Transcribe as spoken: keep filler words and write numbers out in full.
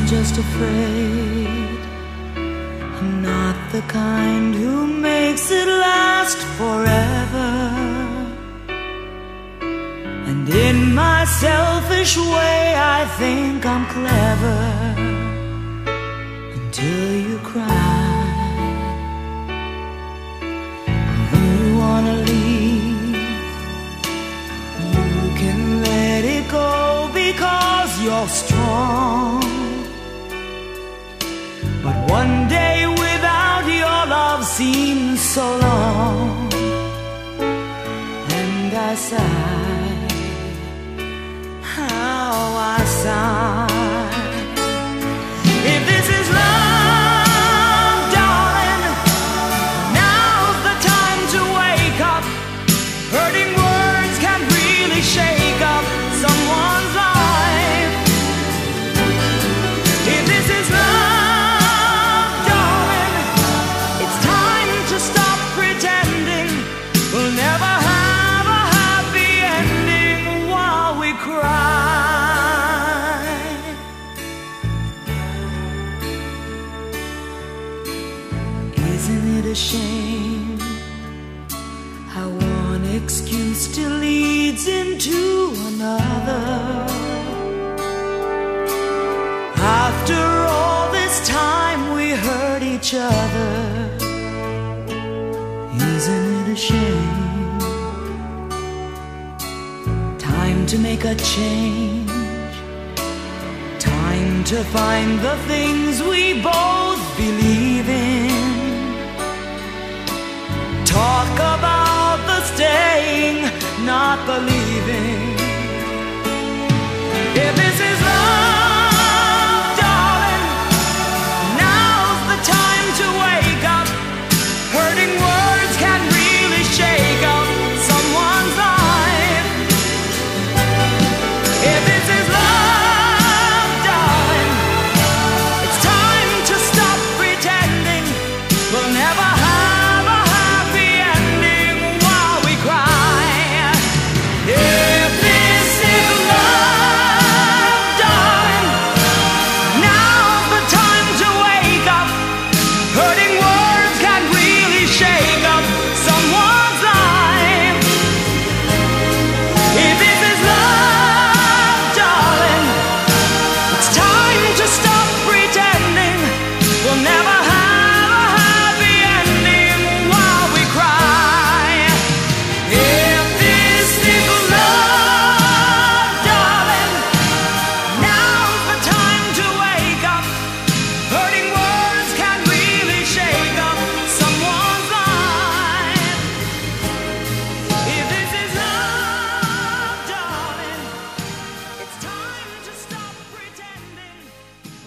just afraid I'm not the kind who makes it last forever. And in my selfish way I think I'm clever until you cry. When you wanna leave, you can let it go because you're strong. But one day without your love seems so long, and I sigh, how I sigh. If this is love, darling, now's the time to wake up. Hurting words can really shake up someone's life. If this is love, darling, it's time to stop pretending. We'll never have a happy ending while we cry. Isn't it a shame how one excuse still leads into another? After all this time we hurt each other. Isn't it a shame? Time to make a change. Time to find the things we both believe in. Talk about the staying, not the leaving.